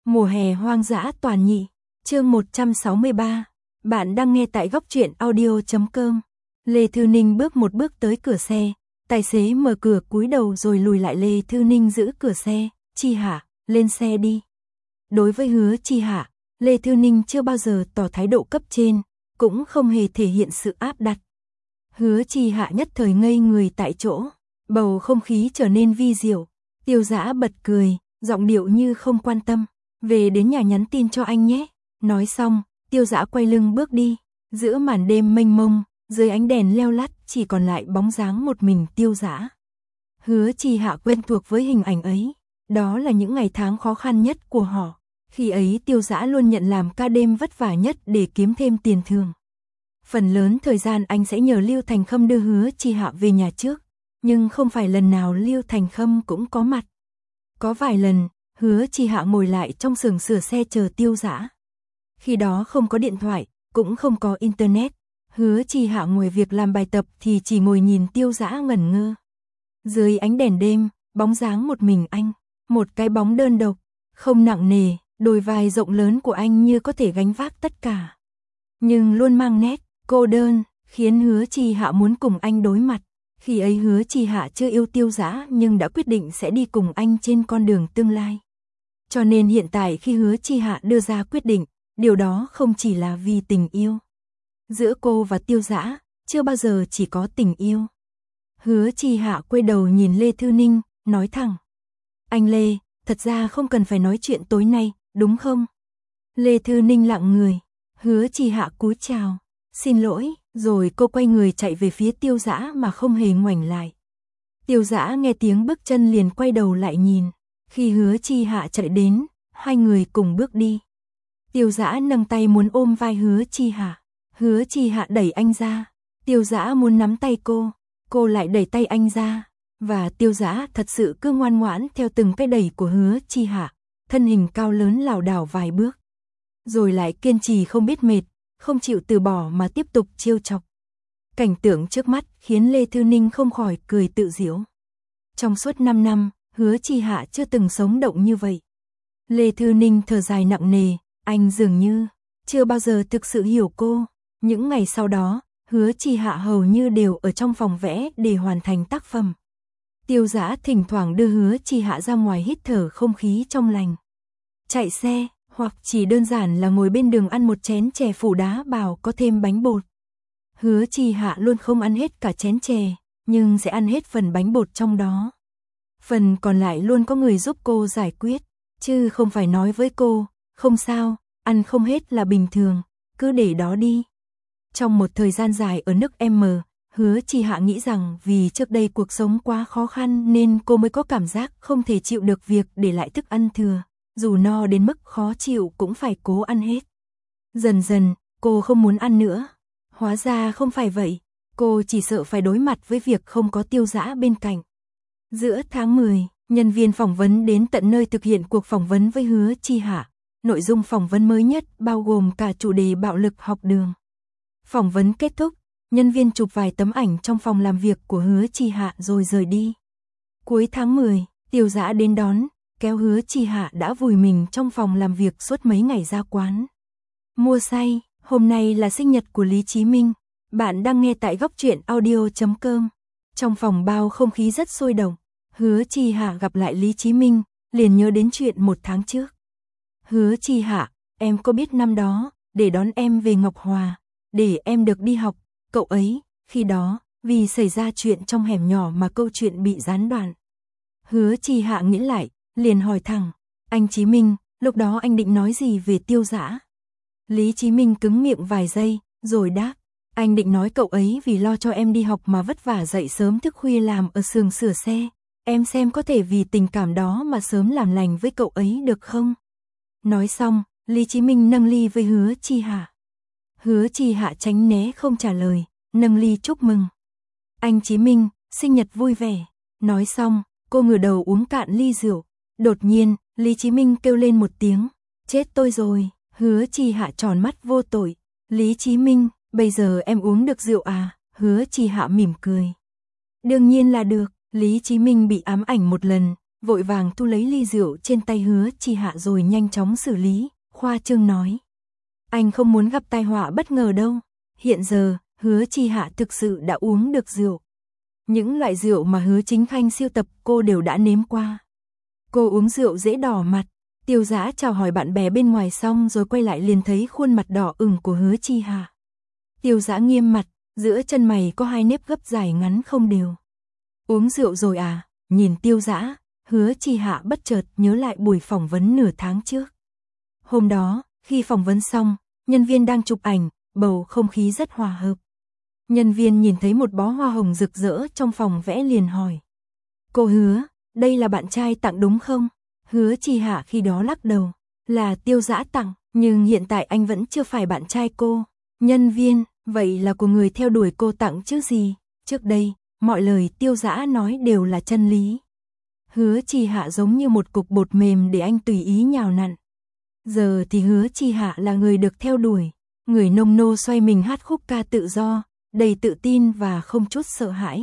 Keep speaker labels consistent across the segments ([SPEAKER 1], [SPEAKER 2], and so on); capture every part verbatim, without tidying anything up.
[SPEAKER 1] Mùa hè hoang dã toàn nhị, chương một trăm sáu mươi ba. Bạn đang nghe tại góc truyện audio chấm com. Lê Thư Ninh bước một bước tới cửa xe, tài xế mở cửa cúi đầu rồi lùi lại. Lê Thư Ninh giữ cửa xe, Chi Hạ, lên xe đi. Đối với Hứa Chi Hạ, Lê Thư Ninh chưa bao giờ tỏ thái độ cấp trên, cũng không hề thể hiện sự áp đặt. Hứa Chi Hạ nhất thời ngây người tại chỗ, bầu không khí trở nên vi diệu. Tiêu Dã bật cười, giọng điệu như không quan tâm, về đến nhà nhắn tin cho anh nhé. Nói xong, Tiêu Dã quay lưng bước đi, giữa màn đêm mênh mông, dưới ánh đèn leo lắt chỉ còn lại bóng dáng một mình Tiêu Dã. Hứa Chi Hạ quen thuộc với hình ảnh ấy, đó là những ngày tháng khó khăn nhất của họ. Khi ấy Tiêu Dã luôn nhận làm ca đêm vất vả nhất để kiếm thêm tiền thường. Phần lớn thời gian anh sẽ nhờ Lưu Thành Khâm đưa Hứa Chi Hạ về nhà trước, nhưng không phải lần nào Lưu Thành Khâm cũng có mặt. Có vài lần, Hứa Chi Hạ ngồi lại trong xưởng sửa xe chờ Tiêu Dã. Khi đó không có điện thoại, cũng không có internet. Hứa Chi Hạ ngồi việc làm bài tập thì chỉ ngồi nhìn Tiêu Dã ngẩn ngơ. Dưới ánh đèn đêm, bóng dáng một mình anh, một cái bóng đơn độc, không nặng nề, đôi vai rộng lớn của anh như có thể gánh vác tất cả. Nhưng luôn mang nét cô đơn, khiến Hứa Chi Hạ muốn cùng anh đối mặt. Khi ấy Hứa Chi Hạ chưa yêu Tiêu Dã nhưng đã quyết định sẽ đi cùng anh trên con đường tương lai. Cho nên hiện tại khi Hứa Chi Hạ đưa ra quyết định, điều đó không chỉ là vì tình yêu. Giữa cô và Tiêu Dã, chưa bao giờ chỉ có tình yêu. Hứa Chi Hạ quay đầu nhìn Lê Thư Ninh, nói thẳng. Anh Lê, thật ra không cần phải nói chuyện tối nay, đúng không? Lê Thư Ninh lặng người, Hứa Chi Hạ cúi chào, xin lỗi, rồi cô quay người chạy về phía Tiêu Dã mà không hề ngoảnh lại. Tiêu Dã nghe tiếng bước chân liền quay đầu lại nhìn, khi Hứa Chi Hạ chạy đến, hai người cùng bước đi. Tiêu Dã nâng tay muốn ôm vai Hứa Chi Hạ, Hứa Chi Hạ đẩy anh ra. Tiêu Dã muốn nắm tay cô, cô lại đẩy tay anh ra, và Tiêu Dã thật sự cứ ngoan ngoãn theo từng cái đẩy của Hứa Chi Hạ, thân hình cao lớn lảo đảo vài bước, rồi lại kiên trì không biết mệt, không chịu từ bỏ mà tiếp tục trêu chọc. Cảnh tượng trước mắt khiến Lê Thư Ninh không khỏi cười tự giễu. Trong suốt năm năm, Hứa Chi Hạ chưa từng sống động như vậy. Lê Thư Ninh thở dài nặng nề, anh dường như chưa bao giờ thực sự hiểu cô. Những ngày sau đó, Hứa Chi Hạ hầu như đều ở trong phòng vẽ để hoàn thành tác phẩm. Tiêu Dã thỉnh thoảng đưa Hứa Chi Hạ ra ngoài hít thở không khí trong lành. Chạy xe, hoặc chỉ đơn giản là ngồi bên đường ăn một chén chè phủ đá bào có thêm bánh bột. Hứa Chi Hạ luôn không ăn hết cả chén chè, nhưng sẽ ăn hết phần bánh bột trong đó. Phần còn lại luôn có người giúp cô giải quyết, chứ không phải nói với cô, không sao, ăn không hết là bình thường, cứ để đó đi. Trong một thời gian dài ở nước M, Hứa Chi Hạ nghĩ rằng vì trước đây cuộc sống quá khó khăn nên cô mới có cảm giác không thể chịu được việc để lại thức ăn thừa, dù no đến mức khó chịu cũng phải cố ăn hết. Dần dần, cô không muốn ăn nữa. Hóa ra không phải vậy, cô chỉ sợ phải đối mặt với việc không có Tiêu Dã bên cạnh. Giữa tháng mười, nhân viên phỏng vấn đến tận nơi thực hiện cuộc phỏng vấn với Hứa Chi Hạ. Nội dung phỏng vấn mới nhất bao gồm cả chủ đề bạo lực học đường. Phỏng vấn kết thúc, nhân viên chụp vài tấm ảnh trong phòng làm việc của Hứa Chi Hạ rồi rời đi. Cuối tháng mười, Tiêu Dã đến đón, kéo Hứa Chi Hạ đã vùi mình trong phòng làm việc suốt mấy ngày ra quán. Mua say, hôm nay là sinh nhật của Lý Chí Minh. Bạn đang nghe tại góc truyện audio chấm com. Trong phòng bao không khí rất sôi động. Hứa Chi Hạ gặp lại Lý Chí Minh, liền nhớ đến chuyện một tháng trước. Hứa Chi Hạ, em có biết năm đó, để đón em về Ngọc Hòa, để em được đi học, cậu ấy, khi đó, vì xảy ra chuyện trong hẻm nhỏ mà câu chuyện bị gián đoạn. Hứa Chi Hạ nghĩ lại, liền hỏi thẳng, anh Chí Minh, lúc đó anh định nói gì về Tiêu Dã? Lý Chí Minh cứng miệng vài giây, rồi đáp, anh định nói cậu ấy vì lo cho em đi học mà vất vả dậy sớm thức khuya làm ở xưởng sửa xe, em xem có thể vì tình cảm đó mà sớm làm lành với cậu ấy được không? Nói xong, Lý Chí Minh nâng ly với Hứa Chi Hạ. Hứa Chi Hạ tránh né không trả lời, nâng ly chúc mừng. Anh Chí Minh, sinh nhật vui vẻ. Nói xong, cô ngửa đầu uống cạn ly rượu. Đột nhiên, Lý Chí Minh kêu lên một tiếng, chết tôi rồi. Hứa Chi Hạ tròn mắt vô tội. Lý Chí Minh, bây giờ em uống được rượu à? Hứa Chi Hạ mỉm cười. Đương nhiên là được. Lý Chí Minh bị ám ảnh một lần, vội vàng thu lấy ly rượu trên tay Hứa Chi Hạ rồi nhanh chóng xử lý, khoa trương nói. Anh không muốn gặp tai họa bất ngờ đâu. Hiện giờ, Hứa Chi Hạ thực sự đã uống được rượu. Những loại rượu mà Hứa Chính Khanh siêu tập cô đều đã nếm qua. Cô uống rượu dễ đỏ mặt. Tiêu Dã chào hỏi bạn bè bên ngoài xong rồi quay lại liền thấy khuôn mặt đỏ ửng của Hứa Chi Hạ. Tiêu Dã nghiêm mặt, giữa chân mày có hai nếp gấp dài ngắn không đều. Uống rượu rồi à? Nhìn Tiêu Dã, Hứa Chi Hạ bất chợt nhớ lại buổi phỏng vấn nửa tháng trước. Hôm đó, khi phỏng vấn xong, nhân viên đang chụp ảnh, bầu không khí rất hòa hợp. Nhân viên nhìn thấy một bó hoa hồng rực rỡ trong phòng vẽ liền hỏi. Cô Hứa, đây là bạn trai tặng đúng không? Hứa Chi Hạ khi đó lắc đầu, là Tiêu Dã tặng, nhưng hiện tại anh vẫn chưa phải bạn trai cô. Nhân viên, vậy là của người theo đuổi cô tặng chứ gì? Trước đây, mọi lời Tiêu Dã nói đều là chân lý. Hứa Chi Hạ giống như một cục bột mềm để anh tùy ý nhào nặn. Giờ thì Hứa Chi Hạ là người được theo đuổi, người nông nô xoay mình hát khúc ca tự do, đầy tự tin và không chút sợ hãi.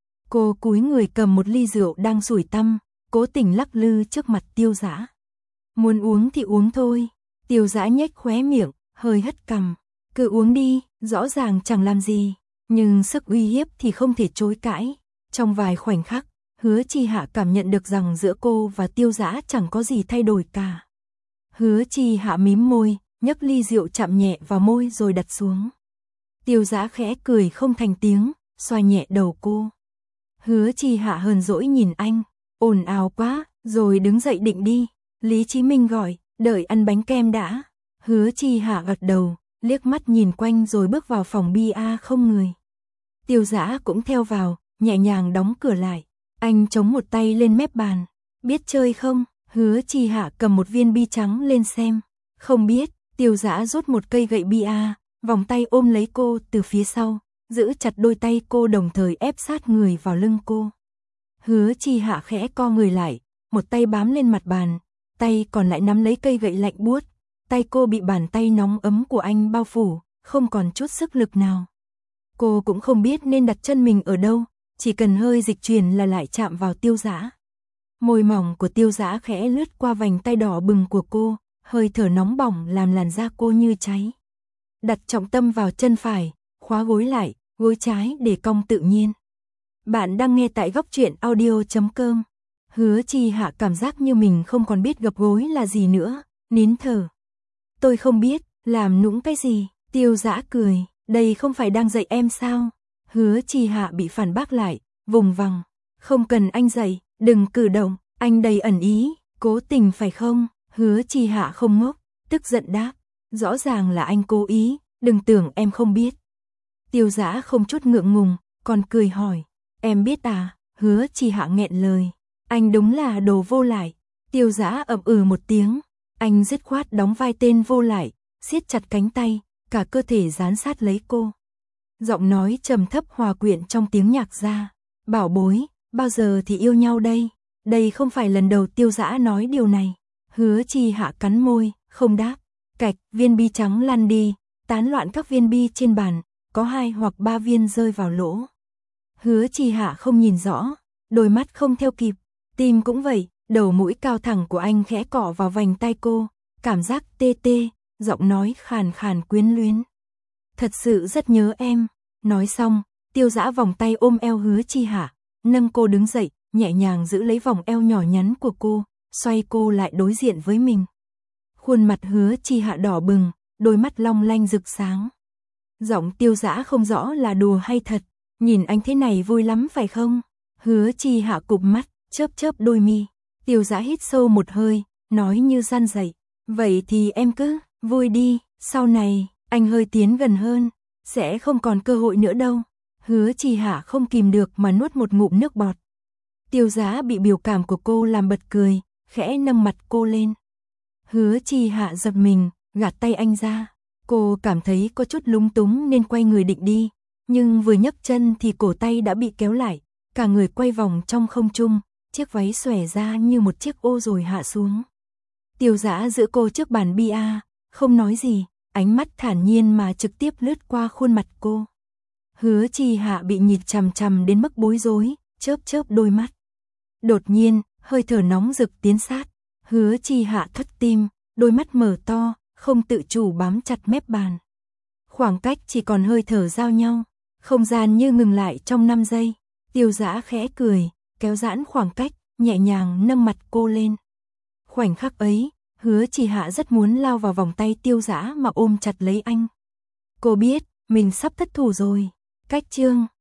[SPEAKER 1] Cô cúi người cầm một ly rượu đang sủi tăm, cố tình lắc lư trước mặt Tiêu Dã. Muốn uống thì uống thôi. Tiêu Dã nhếch khóe miệng, hơi hất cằm. Cứ uống đi, rõ ràng chẳng làm gì. Nhưng sức uy hiếp thì không thể chối cãi. Trong vài khoảnh khắc, Hứa Chi Hạ cảm nhận được rằng giữa cô và Tiêu Dã chẳng có gì thay đổi cả. Hứa Chi Hạ mím môi, nhấc ly rượu chạm nhẹ vào môi rồi đặt xuống. Tiêu Dã khẽ cười không thành tiếng, xoa nhẹ đầu cô. Hứa Chi Hạ hờn dỗi nhìn anh, ồn ào quá, rồi đứng dậy định đi. Lý Chí Minh gọi, đợi ăn bánh kem đã. Hứa Chi Hạ gật đầu, liếc mắt nhìn quanh rồi bước vào phòng bia không người. Tiêu Dã cũng theo vào, nhẹ nhàng đóng cửa lại. Anh chống một tay lên mép bàn. Biết chơi không? Hứa Chi Hạ cầm một viên bi trắng lên xem. Không biết. Tiêu Dã rút một cây gậy bia, vòng tay ôm lấy cô từ phía sau, giữ chặt đôi tay cô đồng thời ép sát người vào lưng cô. Hứa Chi Hạ khẽ co người lại, một tay bám lên mặt bàn, tay còn lại nắm lấy cây gậy lạnh buốt. Tay cô bị bàn tay nóng ấm của anh bao phủ, không còn chút sức lực nào. Cô cũng không biết nên đặt chân mình ở đâu, chỉ cần hơi dịch chuyển là lại chạm vào Tiêu Dã. Môi mỏng của Tiêu Dã khẽ lướt qua vành tay đỏ bừng của cô, hơi thở nóng bỏng làm làn da cô như cháy. Đặt trọng tâm vào chân phải, khóa gối lại, gối trái để cong tự nhiên. Bạn đang nghe tại góc truyện audio chấm com. Hứa Chi Hạ cảm giác như mình không còn biết gập gối là gì nữa, nín thở. Tôi không biết, làm nũng cái gì? Tiêu Dã cười, đây không phải đang dạy em sao? Hứa Chi Hạ bị phản bác lại, vùng vằng. Không cần anh dạy, đừng cử động, anh đầy ẩn ý, cố tình phải không? Hứa Chi Hạ không ngốc, tức giận đáp. Rõ ràng là anh cố ý, đừng tưởng em không biết. Tiêu Dã không chút ngượng ngùng, còn cười hỏi. Em biết à? Hứa Chi Hạ nghẹn lời. Anh đúng là đồ vô lại. Tiêu Dã ậm ừ một tiếng. Anh dứt khoát đóng vai tên vô lại, siết chặt cánh tay, cả cơ thể dán sát lấy cô. Giọng nói trầm thấp hòa quyện trong tiếng nhạc ra. Bảo bối, bao giờ thì yêu nhau đây? Đây không phải lần đầu Tiêu Dã nói điều này. Hứa Chi Hạ cắn môi, không đáp. Cạch, viên bi trắng lăn đi, tán loạn các viên bi trên bàn, có hai hoặc ba viên rơi vào lỗ. Hứa Chi Hạ không nhìn rõ, đôi mắt không theo kịp, tim cũng vậy, đầu mũi cao thẳng của anh khẽ cọ vào vành tay cô, cảm giác tê tê, giọng nói khàn khàn quyến luyến. Thật sự rất nhớ em. Nói xong, Tiêu Dã vòng tay ôm eo Hứa Chi Hạ, nâng cô đứng dậy, nhẹ nhàng giữ lấy vòng eo nhỏ nhắn của cô, xoay cô lại đối diện với mình. Khuôn mặt Hứa Chi Hạ đỏ bừng, đôi mắt long lanh rực sáng. Giọng Tiêu Dã không rõ là đùa hay thật. Nhìn anh thế này vui lắm phải không? Hứa Chi Hạ cụp mắt, chớp chớp đôi mi. Tiêu Dã hít sâu một hơi, nói như gian dạy. Vậy thì em cứ, vui đi, sau này, anh hơi tiến gần hơn, sẽ không còn cơ hội nữa đâu. Hứa Chi Hạ không kìm được mà nuốt một ngụm nước bọt. Tiêu Dã bị biểu cảm của cô làm bật cười, khẽ nâng mặt cô lên. Hứa Chi Hạ giật mình, gạt tay anh ra. Cô cảm thấy có chút lúng túng nên quay người định đi, nhưng vừa nhấc chân thì cổ tay đã bị kéo lại, cả người quay vòng trong không trung, chiếc váy xòe ra như một chiếc ô rồi hạ xuống. Tiêu Dã giữ cô trước bàn bia, không nói gì, ánh mắt thản nhiên mà trực tiếp lướt qua khuôn mặt cô. Hứa Chi Hạ bị nhìn chằm chằm đến mức bối rối, chớp chớp đôi mắt. Đột nhiên, hơi thở nóng rực tiến sát. Hứa Chi Hạ thất tim, đôi mắt mở to, không tự chủ bám chặt mép bàn. Khoảng cách chỉ còn hơi thở giao nhau, không gian như ngừng lại trong năm giây. Tiêu Dã khẽ cười, kéo giãn khoảng cách, nhẹ nhàng nâng mặt cô lên. Khoảnh khắc ấy, Hứa Chi Hạ rất muốn lao vào vòng tay Tiêu Dã mà ôm chặt lấy anh. Cô biết, mình sắp thất thủ rồi. Cách chương